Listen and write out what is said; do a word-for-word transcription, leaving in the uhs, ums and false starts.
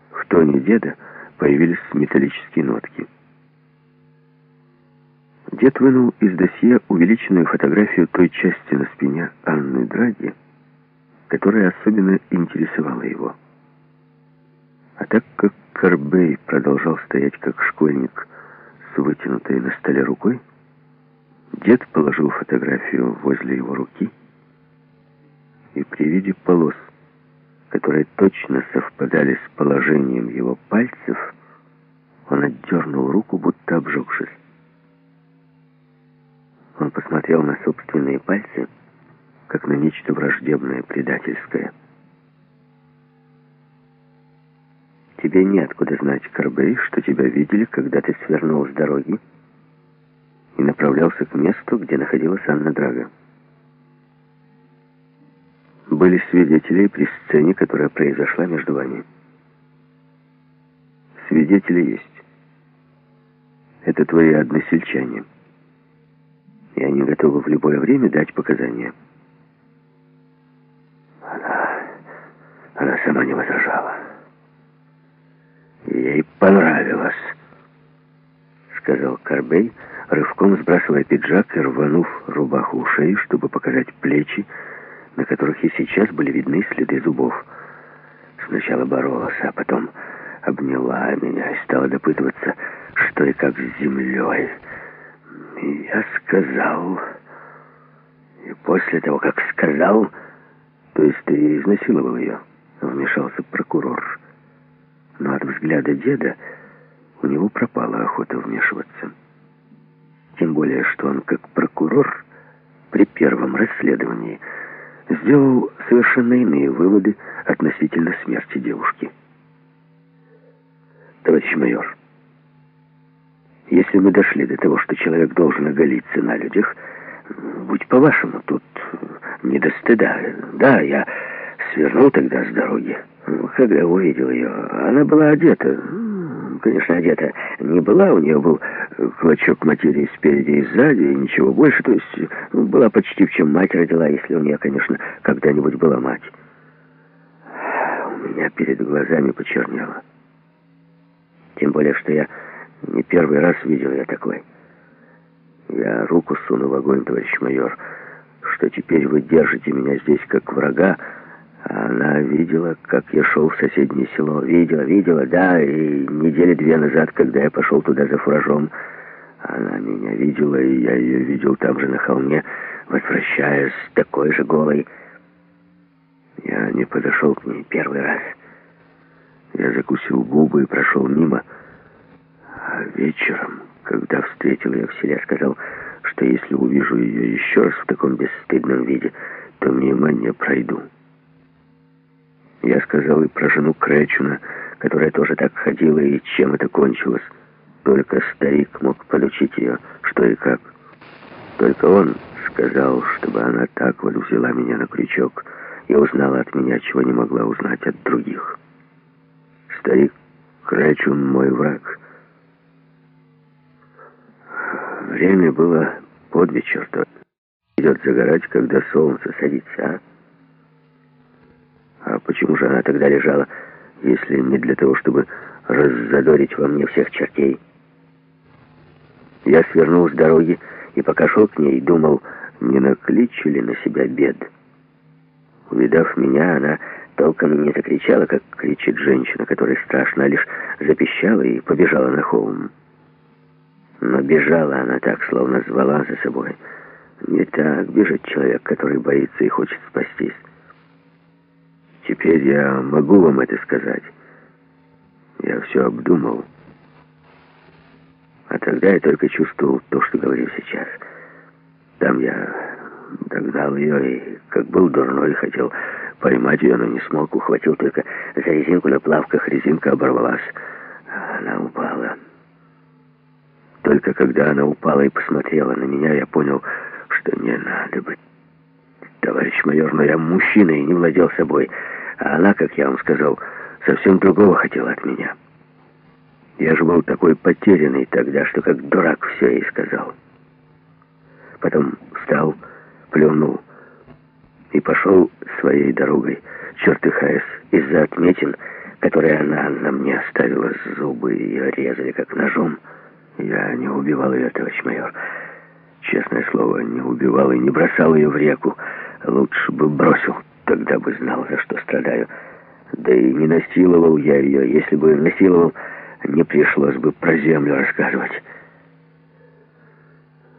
В тоне деда появились металлические нотки. Дед вынул из досье увеличенную фотографию той части на спине Анны Драги, которая особенно интересовала его. А так как Карбей продолжал стоять как школьник с вытянутой на столе рукой, дед положил фотографию возле его руки, и при виде полос, которые точно совпадали с положением его пальцев, он отдернул руку, будто обжегшись. Он посмотрел на собственные пальцы, как на нечто враждебное, предательское. «Тебе неоткуда знать, Карбей, что тебя видели, когда ты свернул с дороги и направлялся к месту, где находилась Анна Драга. Были свидетели при сцене, которая произошла между вами. Свидетели есть. Это твои односельчане. И они готовы в любое время дать показания». Она, она сама не возражала. «Ей понравилось», — сказал Карбей, рывком сбрасывая пиджак и рванув рубаху у шеи, чтобы показать плечи, на которых и сейчас были видны следы зубов. Сначала боролась, а потом обняла меня и стала допытываться, что и как с землей. И я сказал... И после того, как сказал... То есть ты изнасиловал ее, вмешался прокурор. Но от взгляда деда у него пропала охота вмешиваться. Тем более, что он, как прокурор, при первом расследовании сделал совершенно иные выводы относительно смерти девушки. Товарищ майор, если мы дошли до того, что человек должен оголиться на людях, будь по-вашему, тут не до стыда. Да, я свернул тогда с дороги. Когда увидел ее, она была одета. Конечно, одета не была, у нее был клочок материи спереди и сзади, и ничего больше. То есть ну, была почти в чем мать родила, если у нее, конечно, когда-нибудь была мать. У меня перед глазами почернело. Тем более, что я не первый раз видел ее такой. Я руку суну в огонь, товарищ майор, что теперь вы держите меня здесь как врага, а она видела, как я шел в соседнее село. Видела, видела, да, и недели две назад, когда я пошел туда за фуражом, она меня видела, и я ее видел там же на холме, возвращаясь такой же голой. Я не подошел к ней первый раз. Я закусил губы и прошел мимо, а вечером... Когда встретил ее в селе, сказал, что если увижу ее еще раз в таком бесстыдном виде, то мимо не пройду. Я сказал и про жену Кречуна, которая тоже так ходила, и чем это кончилось. Только старик мог подучить ее, что и как. Только он сказал, чтобы она так вот взяла меня на крючок и узнала от меня, чего не могла узнать от других. Старик Кречун мой враг. Время было под вечер, то идет загорать, когда солнце садится, а? А почему же она тогда лежала, если не для того, чтобы раззадорить во мне всех чертей? Я свернул с дороги и пока шел к ней, думал, не накличу ли на себя бед. Увидав меня, она толком и не закричала, как кричит женщина, которой страшно, а лишь запищала и побежала на холм. Но бежала она так, словно звала за собой. Не так бежит человек, который боится и хочет спастись. Теперь я могу вам это сказать. Я все обдумал. А тогда я только чувствовал то, что говорю сейчас. Там я догнал ее и, как был дурной, хотел поймать ее, но не смог. Ухватил только за резинку на плавках. Резинка оборвалась. Она упала. Только когда она упала и посмотрела на меня, я понял, что не надо быть. Товарищ майор, но я мужчина и не владел собой. А она, как я вам сказал, совсем другого хотела от меня. Я же был такой потерянный тогда, что как дурак все ей сказал. Потом встал, плюнул и пошел своей дорогой, чертыхаясь из-за отметин, которой она на мне оставила, зубы ее резали как ножом. Я не убивал ее, товарищ майор. Честное слово, не убивал и не бросал ее в реку. Лучше бы бросил, тогда бы знал, за что страдаю. Да и не насиловал я ее. Если бы насиловал, не пришлось бы про землю рассказывать.